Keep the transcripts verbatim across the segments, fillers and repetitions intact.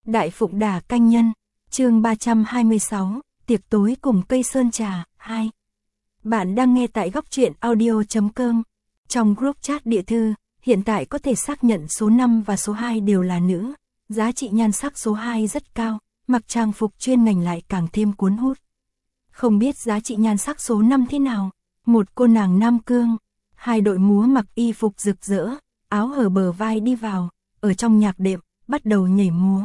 Đại Phụng Đà Canh Nhân, chương ba trăm hai mươi sáu, tiệc tối cùng cây sơn trà, hai. Bạn đang nghe tại góc truyện audio chấm com. Trong group chat địa thư, hiện tại có thể xác nhận số năm và số hai đều là nữ. Giá trị nhan sắc số hai rất cao, mặc trang phục chuyên ngành lại càng thêm cuốn hút. Không biết giá trị nhan sắc số năm thế nào? Một cô nàng Nam Cương, hai đội múa mặc y phục rực rỡ, áo hở bờ vai đi vào, ở trong nhạc đệm, bắt đầu nhảy múa.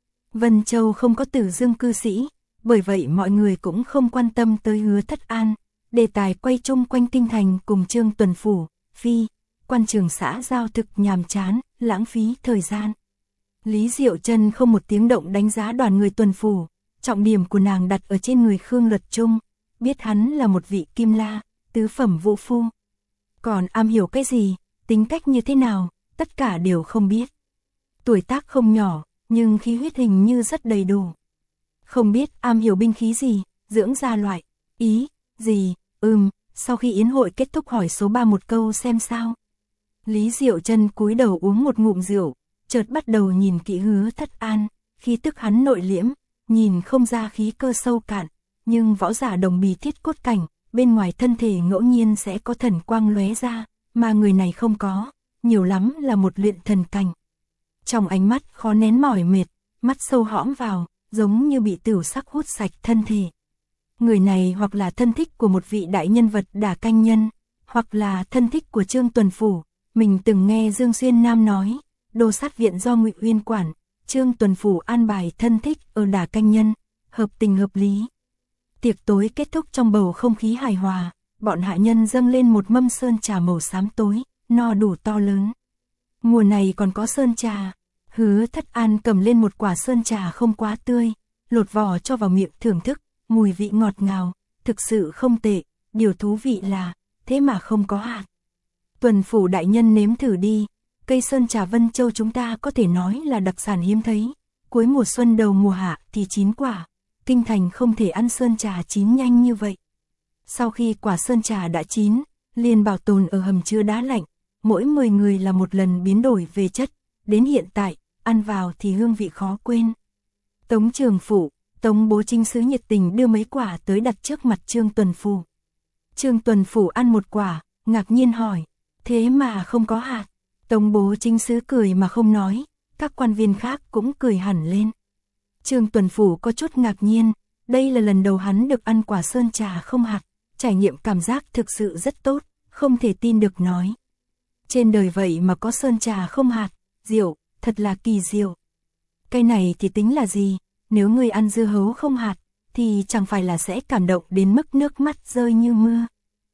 Vân Châu không có Tử Dương cư sĩ, bởi vậy mọi người cũng không quan tâm tới Hứa Thất An. Đề tài quay chung quanh kinh thành cùng Trương Tuần Phủ, Phi, quan trường xã giao thực nhàm chán, lãng phí thời gian. Lý Diệu Trân không một tiếng động đánh giá đoàn người Tuần Phủ, trọng điểm của nàng đặt ở trên người Khương Luật Trung, biết hắn là một vị kim la, tứ phẩm vũ phu. Còn am hiểu cái gì, tính cách như thế nào, tất cả đều không biết. Tuổi tác không nhỏ, nhưng khí huyết hình như rất đầy đủ. Không biết am hiểu binh khí gì, dưỡng ra loại, ý, gì, ừm, sau khi yến hội kết thúc hỏi số ba một câu xem sao. Lý Diệu Trân cúi đầu uống một ngụm rượu, chợt bắt đầu nhìn kỹ Hứa Thất An, khí tức hắn nội liễm, nhìn không ra khí cơ sâu cạn, nhưng võ giả đồng bì thiết cốt cảnh, bên ngoài thân thể ngẫu nhiên sẽ có thần quang lóe ra, mà người này không có, nhiều lắm là một luyện thần cảnh. Trong ánh mắt khó nén mỏi mệt, mắt sâu hõm vào, giống như bị tửu sắc hút sạch thân thể. Người này hoặc là thân thích của một vị đại nhân vật Đả Canh Nhân, hoặc là thân thích của Trương Tuần Phủ. Mình từng nghe Dương Xuyên Nam nói, đô sát viện do Ngụy Uyên quản, Trương Tuần Phủ an bài thân thích ở Đả Canh Nhân, hợp tình hợp lý. Tiệc tối kết thúc trong bầu không khí hài hòa, bọn hạ nhân dâng lên một mâm sơn trà màu xám tối, no đủ to lớn. Mùa này còn có sơn trà. Hứa Thất An cầm lên một quả sơn trà không quá tươi, lột vỏ cho vào miệng thưởng thức, mùi vị ngọt ngào, thực sự không tệ, điều thú vị là, thế mà không có hạt. Tuần Phủ đại nhân nếm thử đi, cây sơn trà Vân Châu chúng ta có thể nói là đặc sản hiếm thấy, cuối mùa xuân đầu mùa hạ thì chín quả, kinh thành không thể ăn sơn trà chín nhanh như vậy. Sau khi quả sơn trà đã chín, liền bảo tồn ở hầm chứa đá lạnh, mỗi mười người là một lần biến đổi về chất, đến hiện tại, ăn vào thì hương vị khó quên. Tống Trường Phủ, Tống Bố Chính Sứ nhiệt tình đưa mấy quả tới đặt trước mặt Trương Tuần Phủ. Trương Tuần Phủ ăn một quả, ngạc nhiên hỏi, thế mà không có hạt. Tống Bố Chính Sứ cười mà không nói, các quan viên khác cũng cười hẳn lên. Trương Tuần Phủ có chút ngạc nhiên, đây là lần đầu hắn được ăn quả sơn trà không hạt, trải nghiệm cảm giác thực sự rất tốt, không thể tin được nói. Trên đời vậy mà có sơn trà không hạt, diệu, thật là kỳ diệu. Cái này thì tính là gì, nếu người ăn dưa hấu không hạt, thì chẳng phải là sẽ cảm động đến mức nước mắt rơi như mưa.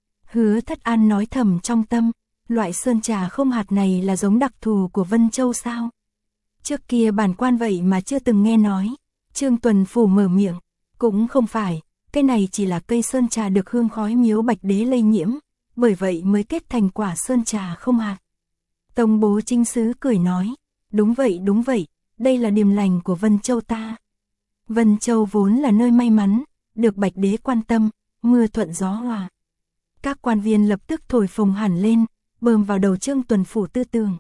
Hứa Thất An nói thầm trong tâm, loại sơn trà không hạt này là giống đặc thù của Vân Châu sao? Trước kia bản quan vậy mà chưa từng nghe nói. Trương Tuần Phủ mở miệng, cũng không phải, cái này chỉ là cây sơn trà được hương khói miếu Bạch Đế lây nhiễm, bởi vậy mới kết thành quả sơn trà không hạt. Tống Bố Chính Sứ cười nói, đúng vậy đúng vậy, đây là điềm lành của Vân Châu ta. Vân Châu vốn là nơi may mắn, được Bạch Đế quan tâm, mưa thuận gió hòa. Các quan viên lập tức thổi phồng hẳn lên, bơm vào đầu Trương Tuần Phủ tư tưởng.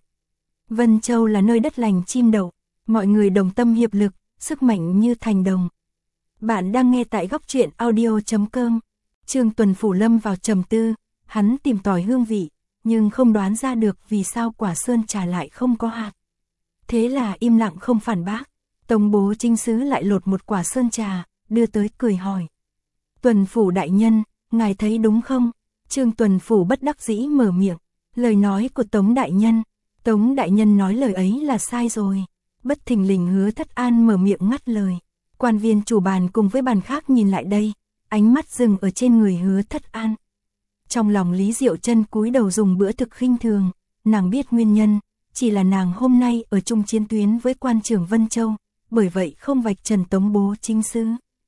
Vân Châu là nơi đất lành chim đậu, mọi người đồng tâm hiệp lực, sức mạnh như thành đồng. Bạn đang nghe tại góc truyện audio chấm com. Trương Tuần Phủ lâm vào trầm tư, hắn tìm tòi hương vị, nhưng không đoán ra được vì sao quả sơn trà lại không có hạt. Thế là im lặng không phản bác. Tống Bố Chính Sứ lại lột một quả sơn trà, đưa tới cười hỏi. Tuần Phủ đại nhân, ngài thấy đúng không? Trương Tuần Phủ bất đắc dĩ mở miệng. Lời nói của Tống đại nhân. Tống đại nhân nói lời ấy là sai rồi. Bất thình lình Hứa Thất An mở miệng ngắt lời. Quan viên chủ bàn cùng với bàn khác nhìn lại đây, ánh mắt dừng ở trên người Hứa Thất An. Trong lòng Lý Diệu Trân cúi đầu dùng bữa thực khinh thường, nàng biết nguyên nhân, chỉ là nàng hôm nay ở chung chiến tuyến với quan trưởng Vân Châu, bởi vậy không vạch trần Tống Bố Chính Sứ.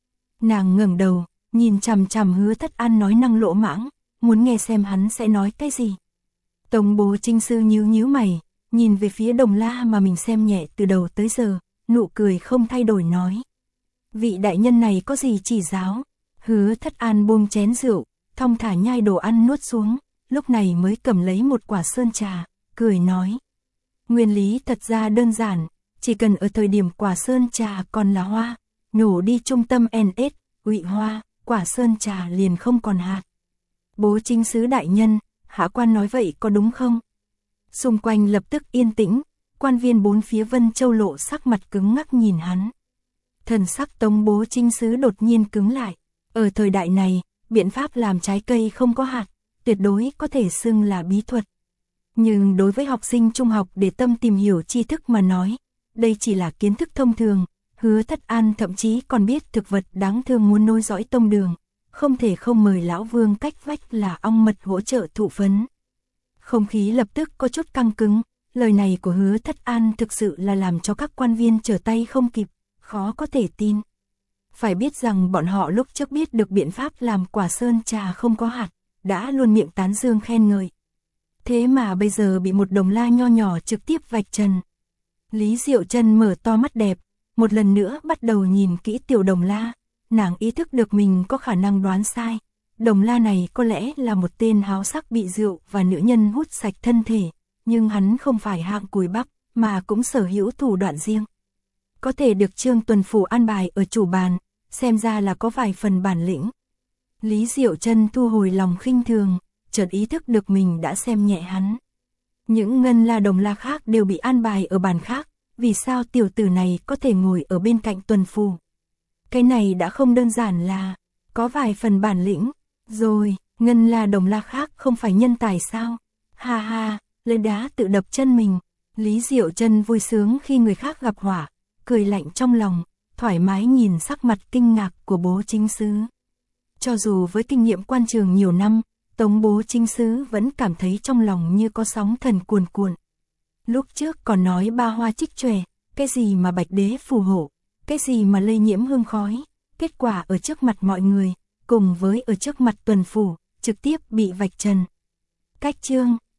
Nàng ngẩng đầu, nhìn chằm chằm Hứa Thất An nói năng lỗ mãng, muốn nghe xem hắn sẽ nói cái gì. Tống Bố Chính Sứ nhíu nhíu mày, nhìn về phía Đồng La mà mình xem nhẹ từ đầu tới giờ, nụ cười không thay đổi nói. Vị đại nhân này có gì chỉ giáo? Hứa Thất An buông chén rượu, thong thả nhai đồ ăn nuốt xuống, lúc này mới cầm lấy một quả sơn trà, cười nói. Nguyên lý thật ra đơn giản, chỉ cần ở thời điểm quả sơn trà còn là hoa, nhổ đi trung tâm en ét, ụy hoa, quả sơn trà liền không còn hạt. Bố chính sứ đại nhân, hạ quan nói vậy có đúng không? Xung quanh lập tức yên tĩnh, quan viên bốn phía Vân Châu lộ sắc mặt cứng ngắc nhìn hắn. Thần sắc Tống bố chính sứ đột nhiên cứng lại. Ở thời đại này, biện pháp làm trái cây không có hạt, tuyệt đối có thể xưng là bí thuật. Nhưng đối với học sinh trung học để tâm tìm hiểu tri thức mà nói, đây chỉ là kiến thức thông thường. Hứa Thất An thậm chí còn biết thực vật đáng thương muốn nối dõi tông đường, không thể không mời lão vương cách vách là ong mật hỗ trợ thụ phấn. Không khí lập tức có chút căng cứng, lời này của Hứa Thất An thực sự là làm cho các quan viên trở tay không kịp, khó có thể tin. Phải biết rằng bọn họ lúc trước biết được biện pháp làm quả sơn trà không có hạt, đã luôn miệng tán dương khen ngợi. Thế mà bây giờ bị một đồng la nho nhỏ trực tiếp vạch trần. Lý Diệu Trân mở to mắt đẹp, một lần nữa bắt đầu nhìn kỹ tiểu đồng la, nàng ý thức được mình có khả năng đoán sai. Đồng la này có lẽ là một tên háo sắc bị rượu và nữ nhân hút sạch thân thể, nhưng hắn không phải hạng cùi bắp, mà cũng sở hữu thủ đoạn riêng. Có thể được Trương Tuần Phủ an bài ở chủ bàn, xem ra là có vài phần bản lĩnh. Lý Diệu Trân thu hồi lòng khinh thường, chợt ý thức được mình đã xem nhẹ hắn. Những ngân la đồng la khác đều bị an bài ở bàn khác, vì sao tiểu tử này có thể ngồi ở bên cạnh Tuần Phủ? Cái này đã không đơn giản là có vài phần bản lĩnh. Rồi, ngân la đồng la khác không phải nhân tài sao? Ha ha, lên đá tự đập chân mình. Lý Diệu Trân vui sướng khi người khác gặp họa, cười lạnh trong lòng, thoải mái nhìn sắc mặt kinh ngạc của bố chính sứ. Cho dù với kinh nghiệm quan trường nhiều năm, Tống bố chính sứ vẫn cảm thấy trong lòng như có sóng thần cuồn cuộn. Lúc trước còn nói ba hoa trích chòe, cái gì mà bạch đế phù hộ, cái gì mà lây nhiễm hương khói, kết quả ở trước mặt mọi người, cùng với ở trước mặt Tuần Phủ, trực tiếp bị vạch trần. Cách chương